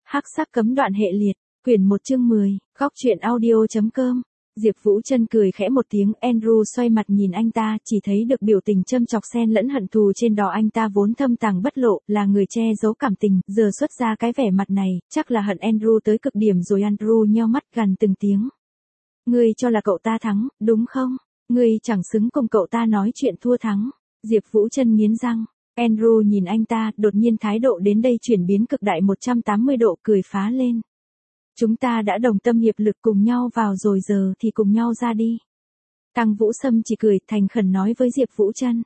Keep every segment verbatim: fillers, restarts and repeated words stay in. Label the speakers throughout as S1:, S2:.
S1: Hắc sắc cấm đoạn hệ liệt, quyển một chương mười, góc truyện audio.com. Diệp Vũ Trân cười khẽ một tiếng, Andrew xoay mặt nhìn anh ta, chỉ thấy được biểu tình châm chọc xen lẫn hận thù trên đó anh ta vốn thâm tàng bất lộ, là người che giấu cảm tình, giờ xuất ra cái vẻ mặt này, chắc là hận Andrew tới cực điểm rồi. Andrew nheo mắt gằn từng tiếng. Ngươi cho là cậu ta thắng, đúng không? Ngươi chẳng xứng cùng cậu ta nói chuyện thua thắng. Diệp Vũ Trân nghiến răng. Andrew nhìn anh ta, đột nhiên thái độ đến đây chuyển biến cực đại một trăm tám mươi độ, cười phá lên. Chúng ta đã đồng tâm hiệp lực cùng nhau vào rồi, giờ thì cùng nhau ra đi. Tăng Vũ Sâm chỉ cười thành khẩn nói với Diệp Vũ Trân.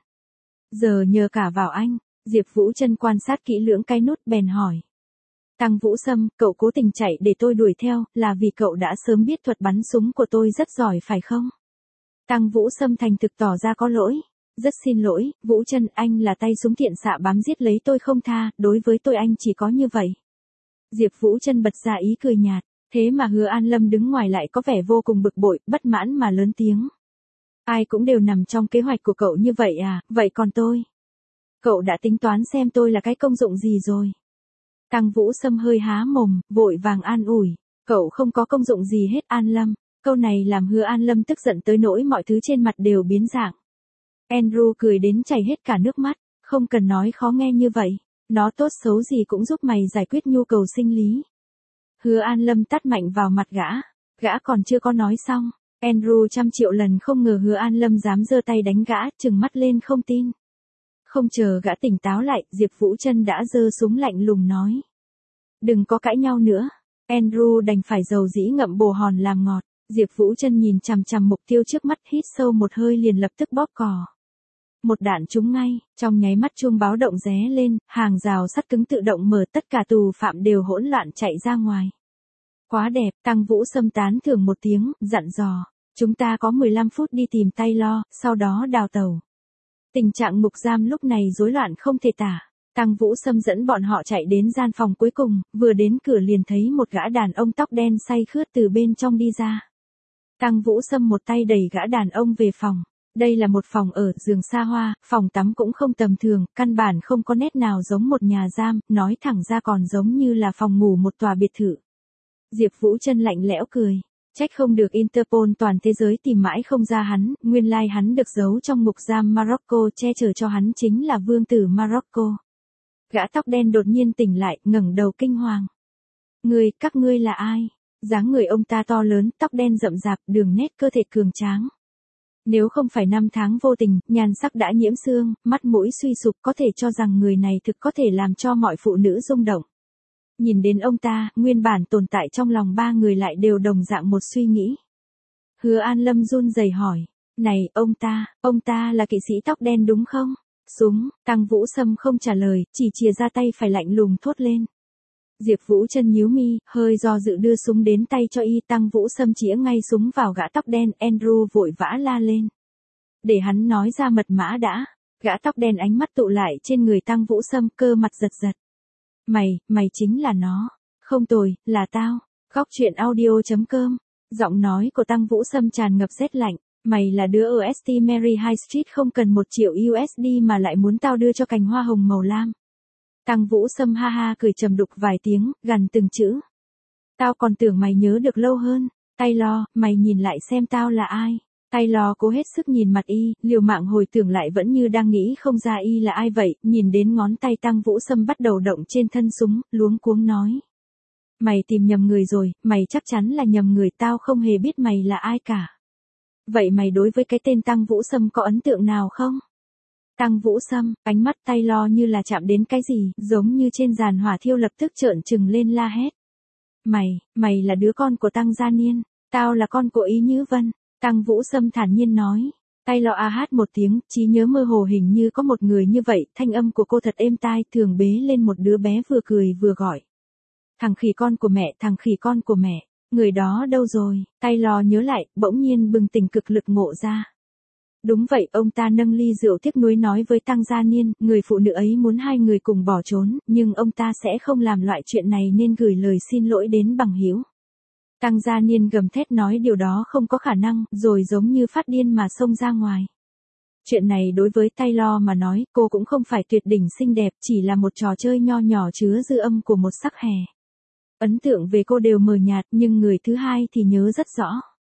S1: Giờ nhờ cả vào anh. Diệp Vũ Trân quan sát kỹ lưỡng cái nút bèn hỏi. Tăng Vũ Sâm, cậu cố tình chạy để tôi đuổi theo, là vì cậu đã sớm biết thuật bắn súng của tôi rất giỏi phải không? Tăng Vũ Sâm thành thực tỏ ra có lỗi. Rất xin lỗi, Vũ Trân, anh là tay súng thiện xạ bám giết lấy tôi không tha, đối với tôi anh chỉ có như vậy. Diệp Vũ Trân bật ra ý cười nhạt, thế mà Hứa An Lâm đứng ngoài lại có vẻ vô cùng bực bội, bất mãn mà lớn tiếng. Ai cũng đều nằm trong kế hoạch của cậu như vậy à, vậy còn tôi? Cậu đã tính toán xem tôi là cái công dụng gì rồi? Tăng Vũ Sâm hơi há mồm, vội vàng an ủi, cậu không có công dụng gì hết An Lâm. Câu này làm Hứa An Lâm tức giận tới nỗi mọi thứ trên mặt đều biến dạng. Andrew cười đến chảy hết cả nước mắt, không cần nói khó nghe như vậy, nó tốt xấu gì cũng giúp mày giải quyết nhu cầu sinh lý. Hứa An Lâm tát mạnh vào mặt gã, gã còn chưa có nói xong, Andrew trăm triệu lần không ngờ Hứa An Lâm dám giơ tay đánh gã, trừng mắt lên không tin. Không chờ gã tỉnh táo lại, Diệp Vũ Trân đã giơ súng lạnh lùng nói. Đừng có cãi nhau nữa, Andrew đành phải dầu dĩ ngậm bồ hòn làm ngọt. Diệp Vũ Trân nhìn chằm chằm mục tiêu trước mắt, hít sâu một hơi liền lập tức bóp cò. Một đạn trúng ngay, trong nháy mắt chuông báo động ré lên, hàng rào sắt cứng tự động mở, tất cả tù phạm đều hỗn loạn chạy ra ngoài. Quá đẹp, Tăng Vũ Sâm tán thưởng một tiếng, dặn dò, chúng ta có mười lăm phút đi tìm Taylor, sau đó đào tẩu. Tình trạng ngục giam lúc này rối loạn không thể tả. Tăng Vũ Sâm dẫn bọn họ chạy đến gian phòng cuối cùng, vừa đến cửa liền thấy một gã đàn ông tóc đen say khướt từ bên trong đi ra. Tăng Vũ Sâm một tay đẩy gã đàn ông về phòng. Đây là một phòng ở, giường xa hoa, phòng tắm cũng không tầm thường, căn bản không có nét nào giống một nhà giam, nói thẳng ra còn giống như là phòng ngủ một tòa biệt thự. Diệp Vũ Trân lạnh lẽo cười, trách không được Interpol toàn thế giới tìm mãi không ra hắn, nguyên lai hắn được giấu trong ngục giam Morocco, che chở cho hắn chính là vương tử Morocco. Gã tóc đen đột nhiên tỉnh lại, ngẩng đầu kinh hoàng. Ngươi, các ngươi là ai? Dáng người ông ta to lớn, tóc đen rậm rạp, đường nét cơ thể cường tráng. Nếu không phải năm tháng vô tình, nhan sắc đã nhiễm xương, mắt mũi suy sụp, có thể cho rằng người này thực có thể làm cho mọi phụ nữ rung động. Nhìn đến ông ta, nguyên bản tồn tại trong lòng ba người lại đều đồng dạng một suy nghĩ. Hứa An Lâm run rẩy hỏi, này, ông ta, ông ta là kỵ sĩ tóc đen đúng không? Súng, Tăng Vũ Sâm không trả lời, chỉ chìa ra tay phải lạnh lùng thốt lên. Diệp Vũ Trân nhíu mi, hơi do dự đưa súng đến tay cho y. Tăng Vũ Sâm chĩa ngay súng vào gã tóc đen, Andrew vội vã la lên. Để hắn nói ra mật mã đã. Gã tóc đen ánh mắt tụ lại trên người Tăng Vũ Sâm, cơ mặt giật giật. Mày, mày chính là nó. Không tồi, là tao. Góc truyện audio.com. Giọng nói của Tăng Vũ Sâm tràn ngập rét lạnh. Mày là đứa ở ét tê Mary High Street không cần một triệu u ét đê mà lại muốn tao đưa cho cành hoa hồng màu lam. Tăng Vũ Sâm ha ha cười trầm đục vài tiếng, gằn từng chữ. Tao còn tưởng mày nhớ được lâu hơn. Taylor, mày nhìn lại xem tao là ai. Taylor cố hết sức nhìn mặt y, liều mạng hồi tưởng lại vẫn như đang nghĩ không ra y là ai vậy, nhìn đến ngón tay Tăng Vũ Sâm bắt đầu động trên thân súng, luống cuống nói. Mày tìm nhầm người rồi, mày chắc chắn là nhầm người, tao không hề biết mày là ai cả. Vậy mày đối với cái tên Tăng Vũ Sâm có ấn tượng nào không? Tăng Vũ Sâm, ánh mắt Taylor như là chạm đến cái gì, giống như trên giàn hỏa thiêu lập tức trợn trừng lên la hét. Mày, mày là đứa con của Tăng Gia Niên, tao là con của Ý Nhữ Vân. Tăng Vũ Sâm thản nhiên nói. Taylor a hát một tiếng, trí nhớ mơ hồ hình như có một người như vậy, thanh âm của cô thật êm tai, thường bế lên một đứa bé vừa cười vừa gọi. Thằng khỉ con của mẹ, thằng khỉ con của mẹ, người đó đâu rồi? Taylor nhớ lại, bỗng nhiên bừng tỉnh cực lực ngộ ra. Đúng vậy, ông ta nâng ly rượu tiếc nuối nói với Tăng Gia Niên, người phụ nữ ấy muốn hai người cùng bỏ trốn, nhưng ông ta sẽ không làm loại chuyện này nên gửi lời xin lỗi đến bằng hữu. Tăng Gia Niên gầm thét nói điều đó không có khả năng, rồi giống như phát điên mà xông ra ngoài. Chuyện này đối với Taylor mà nói, cô cũng không phải tuyệt đỉnh xinh đẹp, chỉ là một trò chơi nho nhỏ chứa dư âm của một sắc hè. Ấn tượng về cô đều mờ nhạt nhưng người thứ hai thì nhớ rất rõ.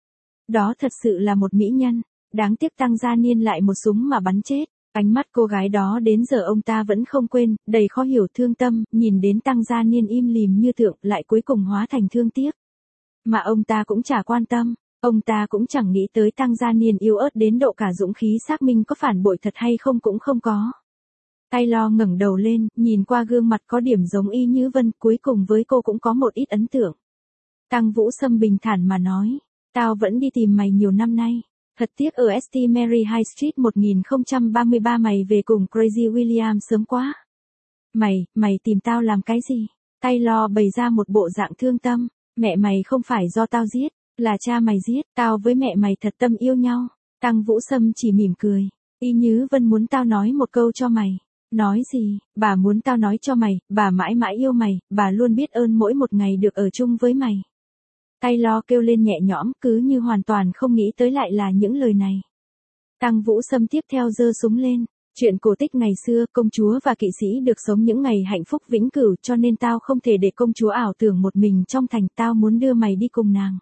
S1: Đó thật sự là một mỹ nhân, đáng tiếc Tăng Gia Niên lại một súng mà bắn chết. Ánh mắt cô gái đó đến giờ ông ta vẫn không quên, đầy khó hiểu thương tâm, nhìn đến Tăng Gia Niên im lìm như tượng lại cuối cùng hóa thành thương tiếc. Mà ông ta cũng chả quan tâm, ông ta cũng chẳng nghĩ tới Tăng Gia Niên yếu ớt đến độ cả dũng khí xác minh có phản bội thật hay không cũng không có. Taylor ngẩng đầu lên, nhìn qua gương mặt có điểm giống y như Vân, cuối cùng với cô cũng có một ít ấn tượng. Tăng Vũ Sâm bình thản mà nói, tao vẫn đi tìm mày nhiều năm nay. Thật tiếc ở ét tê Mary High Street một nghìn không trăm ba mươi ba mày về cùng Crazy William sớm quá. Mày, mày tìm tao làm cái gì? Taylor bày ra một bộ dạng thương tâm, mẹ mày không phải do tao giết, là cha mày giết, tao với mẹ mày thật tâm yêu nhau. Tăng Vũ Sâm chỉ mỉm cười, y như Vân muốn tao nói một câu cho mày. Nói gì, bà muốn tao nói cho mày, bà mãi mãi yêu mày, bà luôn biết ơn mỗi một ngày được ở chung với mày. Taylor kêu lên nhẹ nhõm, cứ như hoàn toàn không nghĩ tới lại là những lời này. Tăng Vũ Sâm tiếp theo giơ súng lên, chuyện cổ tích ngày xưa, công chúa và kỵ sĩ được sống những ngày hạnh phúc vĩnh cửu, cho nên tao không thể để công chúa ảo tưởng một mình trong thành, tao muốn đưa mày đi cùng nàng.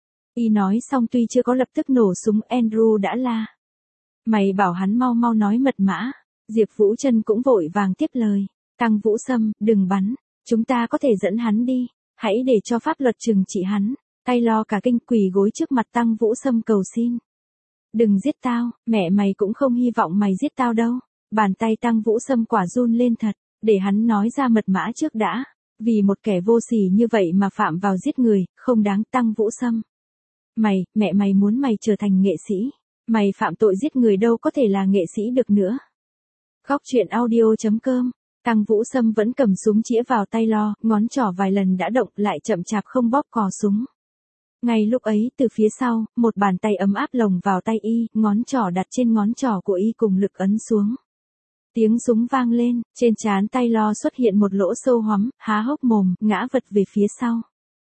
S1: Y nói xong tuy chưa có lập tức nổ súng, Andrew đã la. Mày bảo hắn mau mau nói mật mã. Diệp Vũ Trân cũng vội vàng tiếp lời. Tăng Vũ Sâm, đừng bắn, chúng ta có thể dẫn hắn đi, hãy để cho pháp luật trừng trị hắn. Taylor cả kinh quỳ gối trước mặt Tăng Vũ Sâm cầu xin. Đừng giết tao, mẹ mày cũng không hy vọng mày giết tao đâu. Bàn tay Tăng Vũ Sâm quả run lên thật, để hắn nói ra mật mã trước đã. Vì một kẻ vô sỉ như vậy mà phạm vào giết người, không đáng. Tăng Vũ Sâm. Mày, mẹ mày muốn mày trở thành nghệ sĩ. Mày phạm tội giết người đâu có thể là nghệ sĩ được nữa. Khóc chuyện audio chấm com. Tăng Vũ Sâm vẫn cầm súng chĩa vào Taylor, ngón trỏ vài lần đã động lại chậm chạp không bóp cò súng. Ngay lúc ấy, từ phía sau, một bàn tay ấm áp lồng vào tay y, ngón trỏ đặt trên ngón trỏ của y cùng lực ấn xuống. Tiếng súng vang lên, trên trán Taylor xuất hiện một lỗ sâu hoắm, há hốc mồm, ngã vật về phía sau.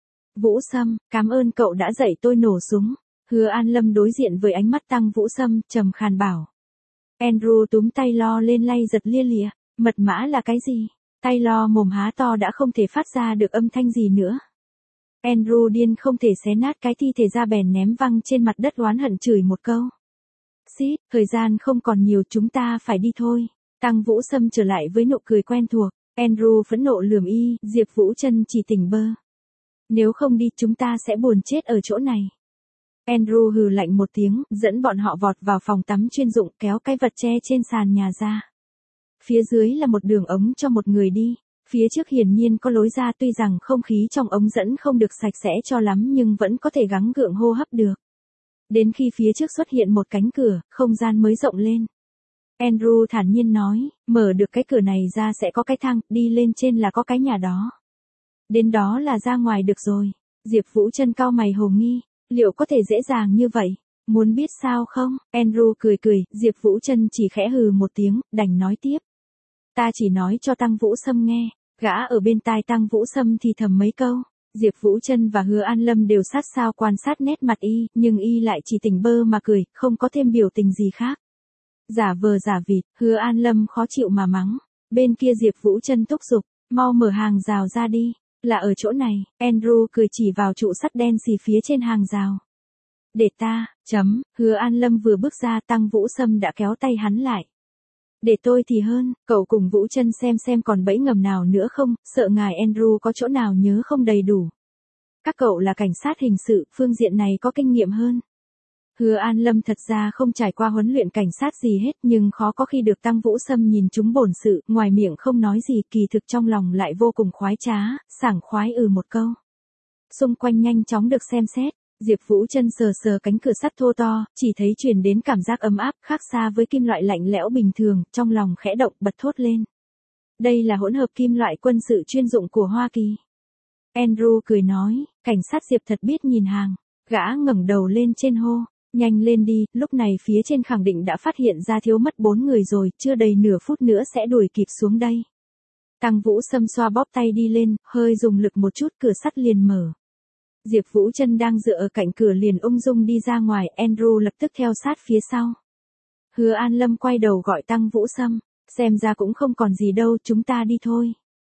S1: Vũ Sâm, cảm ơn cậu đã dạy tôi nổ súng. Hứa An Lâm đối diện với ánh mắt Tăng Vũ Sâm, trầm khàn bảo. Andrew túm Taylor lên lay giật lia lịa, mật mã là cái gì? Taylor mồm há to đã không thể phát ra được âm thanh gì nữa. Andrew điên không thể xé nát cái thi thể ra bèn ném văng trên mặt đất oán hận chửi một câu. Xít, thời gian không còn nhiều, chúng ta phải đi thôi. Tăng Vũ Sâm trở lại với nụ cười quen thuộc. Andrew phẫn nộ lườm y, Diệp Vũ Trân chỉ tỉnh bơ. Nếu không đi chúng ta sẽ buồn chết ở chỗ này. Andrew hừ lạnh một tiếng, dẫn bọn họ vọt vào phòng tắm chuyên dụng, kéo cái vật che trên sàn nhà ra. Phía dưới là một đường ống cho một người đi. Phía trước hiển nhiên có lối ra, tuy rằng không khí trong ống dẫn không được sạch sẽ cho lắm nhưng vẫn có thể gắng gượng hô hấp được. Đến khi phía trước xuất hiện một cánh cửa, không gian mới rộng lên. Andrew thản nhiên nói, mở được cái cửa này ra sẽ có cái thang, đi lên trên là có cái nhà đó. Đến đó là ra ngoài được rồi. Diệp Vũ Trân cau mày hồ nghi, liệu có thể dễ dàng như vậy? Muốn biết sao không? Andrew cười cười, Diệp Vũ Trân chỉ khẽ hừ một tiếng, đành nói tiếp. Ta chỉ nói cho Tăng Vũ Sâm nghe. Gã ở bên tai Tăng Vũ Sâm thì thầm mấy câu. Diệp Vũ Trân và Hứa An Lâm đều sát sao quan sát nét mặt y, nhưng y lại chỉ tỉnh bơ mà cười, không có thêm biểu tình gì khác. Giả vờ giả vịt, Hứa An Lâm khó chịu mà mắng. Bên kia Diệp Vũ Trân thúc giục, mau mở hàng rào ra đi. Là ở chỗ này, Andrew cười chỉ vào trụ sắt đen xì phía trên hàng rào. Để ta, chấm, Hứa An Lâm vừa bước ra, Tăng Vũ Sâm đã kéo tay hắn lại. Để tôi thì hơn, cậu cùng Vũ Trân xem xem còn bẫy ngầm nào nữa không, sợ ngài Andrew có chỗ nào nhớ không đầy đủ. Các cậu là cảnh sát hình sự, phương diện này có kinh nghiệm hơn. Hứa An Lâm thật ra không trải qua huấn luyện cảnh sát gì hết nhưng khó có khi được Tăng Vũ Sâm nhìn chúng bổn sự, ngoài miệng không nói gì kỳ thực trong lòng lại vô cùng khoái trá, sảng khoái ừ một câu. Xung quanh nhanh chóng được xem xét. Diệp Vũ Trân sờ sờ cánh cửa sắt thô to, chỉ thấy truyền đến cảm giác ấm áp khác xa với kim loại lạnh lẽo bình thường, trong lòng khẽ động bật thốt lên. Đây là hỗn hợp kim loại quân sự chuyên dụng của Hoa Kỳ. Andrew cười nói, cảnh sát Diệp thật biết nhìn hàng, gã ngẩng đầu lên trên hô, nhanh lên đi, lúc này phía trên khẳng định đã phát hiện ra thiếu mất bốn người rồi, chưa đầy nửa phút nữa sẽ đuổi kịp xuống đây. Tăng Vũ Sâm xoa bóp tay đi lên, hơi dùng lực một chút cửa sắt liền mở. Diệp Vũ Trân đang dựa ở cạnh cửa liền ung dung đi ra ngoài, Andrew lập tức theo sát phía sau. Hứa An Lâm quay đầu gọi Tăng Vũ Sâm, xem ra cũng không còn gì đâu, chúng ta đi thôi.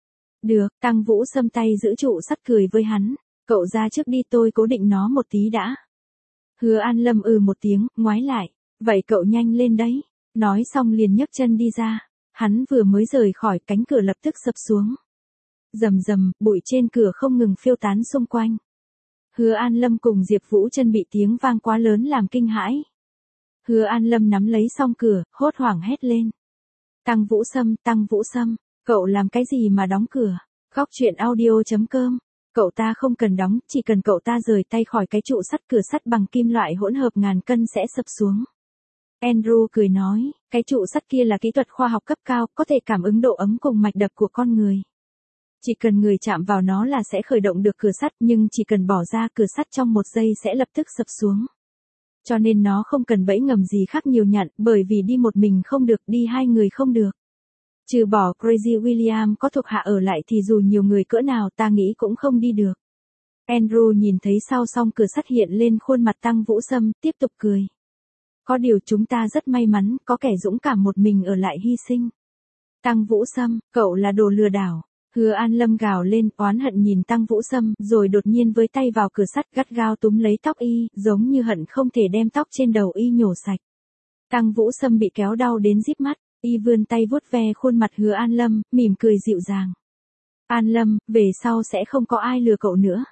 S1: Được, Tăng Vũ Sâm tay giữ trụ sắt cười với hắn. Cậu ra trước đi tôi cố định nó một tí đã. Hứa An Lâm ừ một tiếng, ngoái lại. Vậy cậu nhanh lên đấy. Nói xong liền nhấc chân đi ra. Hắn vừa mới rời khỏi cánh cửa lập tức sập xuống. Rầm rầm, bụi trên cửa không ngừng phiêu tán xung quanh. Hứa An Lâm cùng Diệp Vũ Chân bị tiếng vang quá lớn làm kinh hãi. Hứa An Lâm nắm lấy song cửa, hốt hoảng hét lên. Tăng Vũ Sâm, Tăng Vũ Sâm, cậu làm cái gì mà đóng cửa? Góc truyện audio chấm com. Cậu ta không cần đóng, chỉ cần cậu ta rời tay khỏi cái trụ sắt cửa sắt bằng kim loại hỗn hợp ngàn cân sẽ sập xuống. Andrew cười nói, cái trụ sắt kia là kỹ thuật khoa học cấp cao, có thể cảm ứng độ ấm cùng mạch đập của con người. Chỉ cần người chạm vào nó là sẽ khởi động được cửa sắt, nhưng chỉ cần bỏ ra cửa sắt trong một giây sẽ lập tức sập xuống. Cho nên nó không cần bẫy ngầm gì khác nhiều nhặn, bởi vì đi một mình không được, đi hai người không được. Trừ bỏ Crazy William có thuộc hạ ở lại thì dù nhiều người cỡ nào ta nghĩ cũng không đi được. Andrew nhìn thấy sau song cửa sắt hiện lên khuôn mặt Tăng Vũ Sâm, tiếp tục cười. Có điều chúng ta rất may mắn, có kẻ dũng cảm một mình ở lại hy sinh. Tăng Vũ Sâm, cậu là đồ lừa đảo. Hứa An Lâm gào lên, oán hận nhìn Tăng Vũ Sâm, rồi đột nhiên với tay vào cửa sắt gắt gao túm lấy tóc y, giống như hận không thể đem tóc trên đầu y nhổ sạch. Tăng Vũ Sâm bị kéo đau đến díp mắt, y vươn tay vuốt ve khuôn mặt Hứa An Lâm, mỉm cười dịu dàng. An Lâm, về sau sẽ không có ai lừa cậu nữa.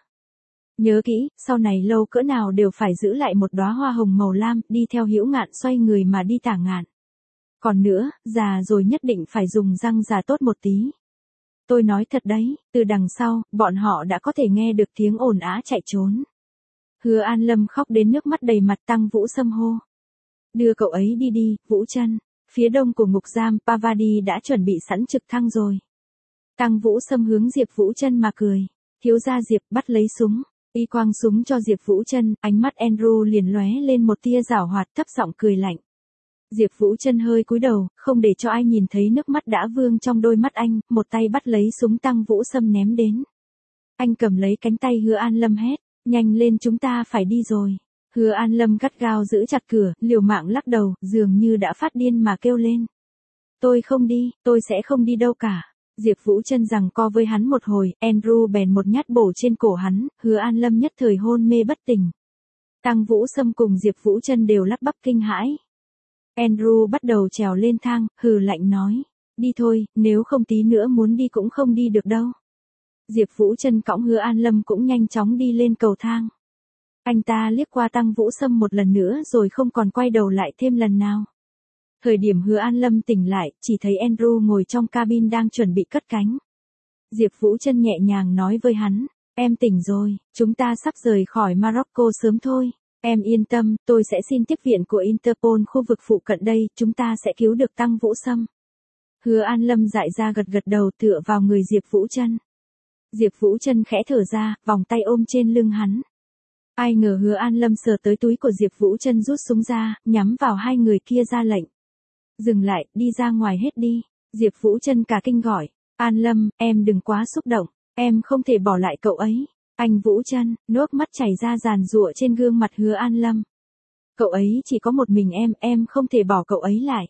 S1: Nhớ kỹ, sau này lâu cỡ nào đều phải giữ lại một đóa hoa hồng màu lam, đi theo Hữu Ngạn xoay người mà đi tả ngạn. Còn nữa, già rồi nhất định phải dùng răng già tốt một tí. Tôi nói thật đấy, từ đằng sau, bọn họ đã có thể nghe được tiếng ồn ào chạy trốn. Hứa An Lâm khóc đến nước mắt đầy mặt. Tăng Vũ Sâm hô. Đưa cậu ấy đi đi, Vũ Chân. Phía đông của ngục giam Pavadi đã chuẩn bị sẵn trực thăng rồi. Tăng Vũ Sâm hướng Diệp Vũ Chân mà cười. Thiếu gia Diệp bắt lấy súng. Y quang súng cho Diệp Vũ Chân, ánh mắt Andrew liền lóe lên một tia giảo hoạt, thấp giọng cười lạnh. Diệp Vũ Chân hơi cúi đầu, không để cho ai nhìn thấy nước mắt đã vương trong đôi mắt anh, một tay bắt lấy súng Tăng Vũ Sâm ném đến. Anh cầm lấy cánh tay Hứa An Lâm hét, nhanh lên chúng ta phải đi rồi. Hứa An Lâm gắt gao giữ chặt cửa, liều mạng lắc đầu, dường như đã phát điên mà kêu lên. Tôi không đi, tôi sẽ không đi đâu cả. Diệp Vũ Chân giằng co với hắn một hồi, Andrew bèn một nhát bổ trên cổ hắn, Hứa An Lâm nhất thời hôn mê bất tỉnh. Tăng Vũ Sâm cùng Diệp Vũ Chân đều lắp bắp kinh hãi. Andrew bắt đầu trèo lên thang, hừ lạnh nói, đi thôi, nếu không tí nữa muốn đi cũng không đi được đâu. Diệp Vũ Chân cõng Hứa An Lâm cũng nhanh chóng đi lên cầu thang. Anh ta liếc qua Tăng Vũ Sâm một lần nữa rồi không còn quay đầu lại thêm lần nào. Thời điểm Hứa An Lâm tỉnh lại, chỉ thấy Andrew ngồi trong cabin đang chuẩn bị cất cánh. Diệp Vũ Chân nhẹ nhàng nói với hắn, em tỉnh rồi, chúng ta sắp rời khỏi Morocco sớm thôi. Em yên tâm, tôi sẽ xin tiếp viện của Interpol khu vực phụ cận đây, chúng ta sẽ cứu được Tăng Vũ Sâm. Hứa An Lâm dại ra gật gật đầu tựa vào người Diệp Vũ Chân. Diệp Vũ Chân khẽ thở ra, vòng tay ôm trên lưng hắn. Ai ngờ Hứa An Lâm sờ tới túi của Diệp Vũ Chân rút súng ra, nhắm vào hai người kia ra lệnh. Dừng lại, đi ra ngoài hết đi. Diệp Vũ Chân cả kinh gọi, An Lâm, em đừng quá xúc động, em không thể bỏ lại cậu ấy. Anh Vũ Chân, nước mắt chảy ra giàn giụa trên gương mặt Hứa An Lâm. Cậu ấy chỉ có một mình em, em không thể bỏ cậu ấy lại.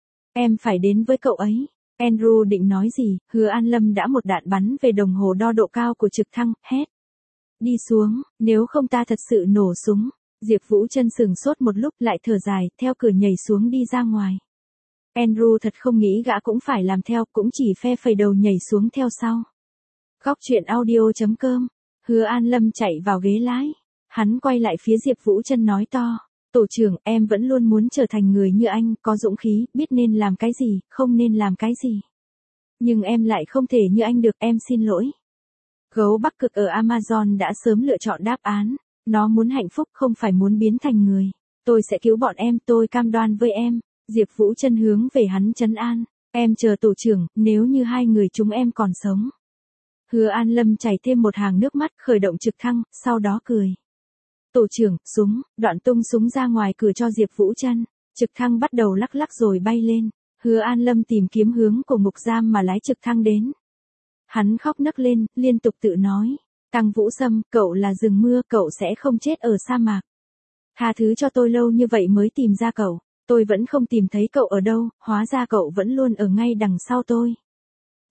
S1: Em phải đến với cậu ấy. Andrew định nói gì, Hứa An Lâm đã một đạn bắn về đồng hồ đo độ cao của trực thăng, hét. Đi xuống, nếu không ta thật sự nổ súng. Diệp Vũ Chân sừng sốt một lúc lại thở dài, theo cửa nhảy xuống đi ra ngoài. Andrew thật không nghĩ gã cũng phải làm theo, cũng chỉ phe phẩy đầu nhảy xuống theo sau. Góc truyện audio chấm com. Hứa An Lâm chạy vào ghế lái. Hắn quay lại phía Diệp Vũ Chân nói to. Tổ trưởng, em vẫn luôn muốn trở thành người như anh, có dũng khí, biết nên làm cái gì, không nên làm cái gì. Nhưng em lại không thể như anh được, em xin lỗi. Gấu Bắc Cực ở Amazon đã sớm lựa chọn đáp án. Nó muốn hạnh phúc không phải muốn biến thành người. Tôi sẽ cứu bọn em, tôi cam đoan với em. Diệp Vũ Chân hướng về hắn trấn an. Em chờ tổ trưởng, nếu như hai người chúng em còn sống. Hứa An Lâm chảy thêm một hàng nước mắt, khởi động trực thăng, sau đó cười. Tổ trưởng, súng, đoạn tung súng ra ngoài cửa cho Diệp Vũ Chân. Trực thăng bắt đầu lắc lắc rồi bay lên. Hứa An Lâm tìm kiếm hướng của ngục giam mà lái trực thăng đến. Hắn khóc nấc lên, liên tục tự nói. Tăng Vũ Sâm, cậu là rừng mưa, cậu sẽ không chết ở sa mạc. Tha thứ cho tôi lâu như vậy mới tìm ra cậu. Tôi vẫn không tìm thấy cậu ở đâu, hóa ra cậu vẫn luôn ở ngay đằng sau tôi.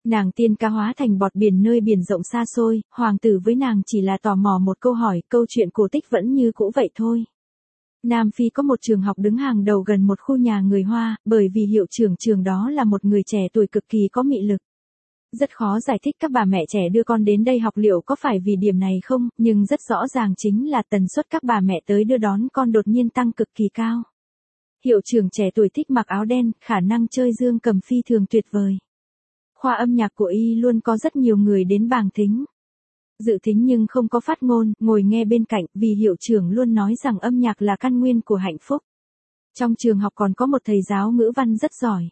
S1: Nàng tiên ca hóa thành bọt biển nơi biển rộng xa xôi, hoàng tử với nàng chỉ là tò mò một câu hỏi, câu chuyện cổ tích vẫn như cũ vậy thôi. Nam Phi có một trường học đứng hàng đầu gần một khu nhà người Hoa, bởi vì hiệu trưởng trường đó là một người trẻ tuổi cực kỳ có mị lực. Rất khó giải thích các bà mẹ trẻ đưa con đến đây học liệu có phải vì điểm này không, nhưng rất rõ ràng chính là tần suất các bà mẹ tới đưa đón con đột nhiên tăng cực kỳ cao. Hiệu trưởng trẻ tuổi thích mặc áo đen, khả năng chơi dương cầm phi thường tuyệt vời. Khoa âm nhạc của y luôn có rất nhiều người đến bàng thính. Dự thính nhưng không có phát ngôn, ngồi nghe bên cạnh, vì hiệu trưởng luôn nói rằng âm nhạc là căn nguyên của hạnh phúc. Trong trường học còn có một thầy giáo ngữ văn rất giỏi.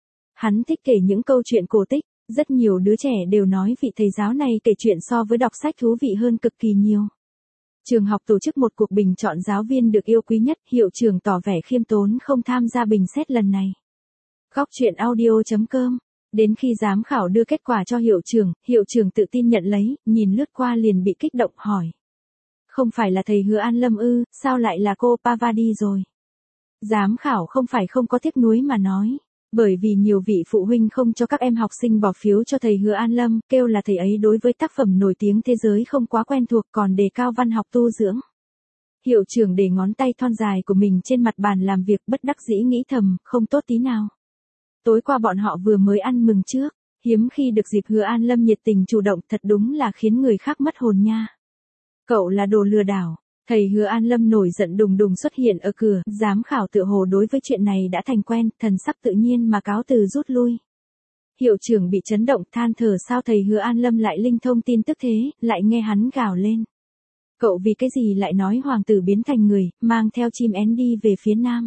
S1: Hắn thích kể những câu chuyện cổ tích, rất nhiều đứa trẻ đều nói vị thầy giáo này kể chuyện so với đọc sách thú vị hơn cực kỳ nhiều. Trường học tổ chức một cuộc bình chọn giáo viên được yêu quý nhất, hiệu trưởng tỏ vẻ khiêm tốn không tham gia bình xét lần này. Góc truyện audio chấm com. Đến khi giám khảo đưa kết quả cho hiệu trưởng, hiệu trưởng tự tin nhận lấy, nhìn lướt qua liền bị kích động hỏi. Không phải là thầy Hứa An Lâm ư, sao lại là cô Pavadi rồi? Giám khảo không phải không có tiếc nuối mà nói. Bởi vì nhiều vị phụ huynh không cho các em học sinh bỏ phiếu cho thầy Hứa An Lâm, kêu là thầy ấy đối với tác phẩm nổi tiếng thế giới không quá quen thuộc còn đề cao văn học tu dưỡng. Hiệu trưởng để ngón tay thon dài của mình trên mặt bàn làm việc bất đắc dĩ nghĩ thầm, không tốt tí nào. Tối qua bọn họ vừa mới ăn mừng trước, hiếm khi được dịp Hứa An Lâm nhiệt tình chủ động thật đúng là khiến người khác mất hồn nha. Cậu là đồ lừa đảo. Thầy Hứa An Lâm nổi giận đùng đùng xuất hiện ở cửa, giám khảo tựa hồ đối với chuyện này đã thành quen, thần sắc tự nhiên mà cáo từ rút lui. Hiệu trưởng bị chấn động than thở sao thầy Hứa An Lâm lại linh thông tin tức thế, lại nghe hắn gào lên. Cậu vì cái gì lại nói hoàng tử biến thành người, mang theo chim én đi về phía nam.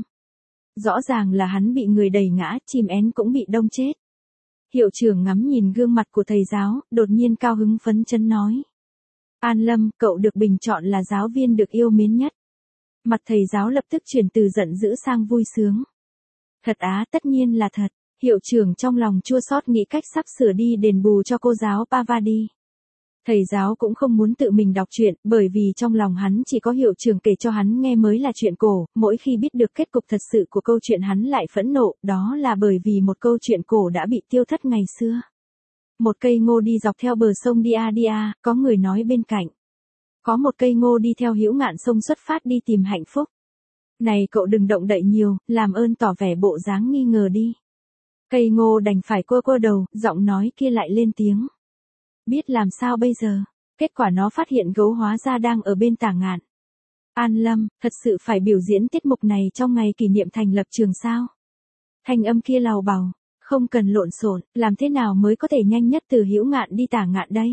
S1: Rõ ràng là hắn bị người đẩy ngã, chim én cũng bị đông chết. Hiệu trưởng ngắm nhìn gương mặt của thầy giáo, đột nhiên cao hứng phấn chấn nói. An Lâm, cậu được bình chọn là giáo viên được yêu mến nhất. Mặt thầy giáo lập tức chuyển từ giận dữ sang vui sướng. Thật á, tất nhiên là thật. Hiệu trưởng trong lòng chua xót nghĩ cách sắp sửa đi đền bù cho cô giáo Pavadi. Thầy giáo cũng không muốn tự mình đọc truyện, bởi vì trong lòng hắn chỉ có hiệu trưởng kể cho hắn nghe mới là chuyện cổ, mỗi khi biết được kết cục thật sự của câu chuyện hắn lại phẫn nộ, đó là bởi vì một câu chuyện cổ đã bị tiêu thất ngày xưa. Một cây ngô đi dọc theo bờ sông Dia Dia, có người nói bên cạnh. Có một cây ngô đi theo hữu ngạn sông xuất phát đi tìm hạnh phúc. Này cậu đừng động đậy nhiều, làm ơn tỏ vẻ bộ dáng nghi ngờ đi. Cây ngô đành phải quơ quơ đầu, giọng nói kia lại lên tiếng. Biết làm sao bây giờ, kết quả nó phát hiện gấu hóa ra đang ở bên tả ngạn. An Lâm, thật sự phải biểu diễn tiết mục này trong ngày kỷ niệm thành lập trường sao? Thanh âm kia lào bào. Không cần lộn xộn, làm thế nào mới có thể nhanh nhất từ hữu ngạn đi tả ngạn đây?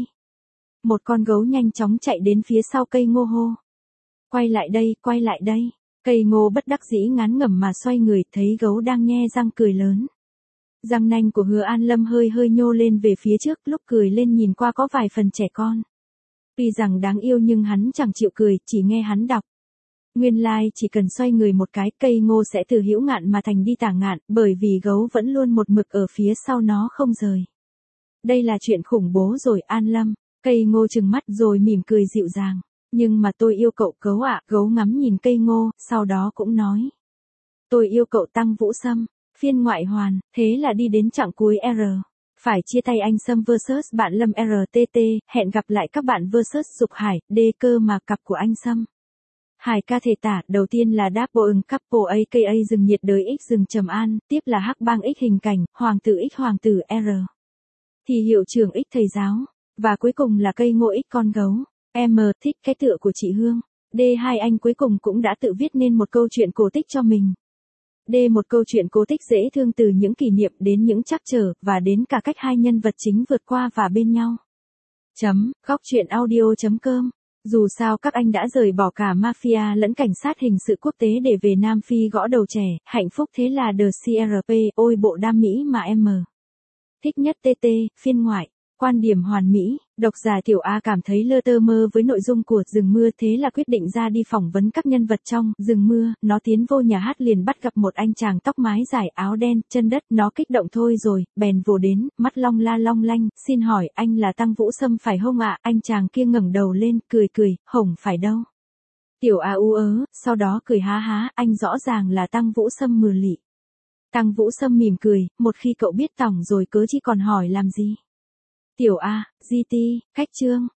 S1: Một con gấu nhanh chóng chạy đến phía sau cây ngô hô. Quay lại đây, quay lại đây. Cây ngô bất đắc dĩ ngán ngẩm mà xoay người, thấy gấu đang nhe răng cười lớn. Răng nanh của Hứa An Lâm hơi hơi nhô lên về phía trước, lúc cười lên nhìn qua có vài phần trẻ con. Tuy rằng đáng yêu nhưng hắn chẳng chịu cười, chỉ nghe hắn đọc. Nguyên lai like chỉ cần xoay người một cái, cây ngô sẽ từ hữu ngạn mà thành đi tả ngạn, bởi vì gấu vẫn luôn một mực ở phía sau nó không rời. Đây là chuyện khủng bố rồi An Lâm, cây ngô trừng mắt rồi mỉm cười dịu dàng. Nhưng mà tôi yêu cậu gấu ạ, gấu ngắm nhìn cây ngô, sau đó cũng nói. Tôi yêu cậu Tăng Vũ Sâm, phiên ngoại hoàn, thế là đi đến chặng cuối R. Phải chia tay anh Sâm versus bạn Lâm rờ tê tê, hẹn gặp lại các bạn versus Dục Hải, D cơ mà cặp của anh Sâm. Hải ca thể tả, đầu tiên là Double Couple aka rừng nhiệt đới X rừng trầm an, tiếp là Hắc bang X hình cảnh, Hoàng tử X hoàng tử R. Thì hiệu trưởng X thầy giáo, và cuối cùng là cây ngô X con gấu. M thích cái tựa của chị Hương. D hai anh cuối cùng cũng đã tự viết nên một câu chuyện cổ tích cho mình. D một câu chuyện cổ tích dễ thương từ những kỷ niệm đến những trắc trở, và đến cả cách hai nhân vật chính vượt qua và bên nhau. Chấm, góc truyện audio chấm com. Dù sao các anh đã rời bỏ cả mafia lẫn cảnh sát hình sự quốc tế để về Nam Phi gõ đầu trẻ, hạnh phúc thế là The xê rờ pê, ôi bộ đam mỹ mà em mờ. Thích nhất tê tê, phiên ngoại, quan điểm hoàn mỹ, độc giả Tiểu A cảm thấy lơ tơ mơ với nội dung của Rừng Mưa thế là quyết định ra đi phỏng vấn các nhân vật trong Rừng Mưa, nó tiến vô nhà hát liền bắt gặp một anh chàng tóc mái dài áo đen, chân đất, nó kích động thôi rồi, bèn vồ đến, mắt long la long lanh, xin hỏi anh là Tăng Vũ Sâm phải không ạ? Anh chàng kia ngẩng đầu lên, cười cười, hổng phải đâu. Tiểu A u ớ, sau đó cười há há, anh rõ ràng là Tăng Vũ Sâm mừ lị. Tăng Vũ Sâm mỉm cười, một khi cậu biết tỏng rồi cớ chi còn hỏi làm gì. Tiểu A, giê tê, khách trương.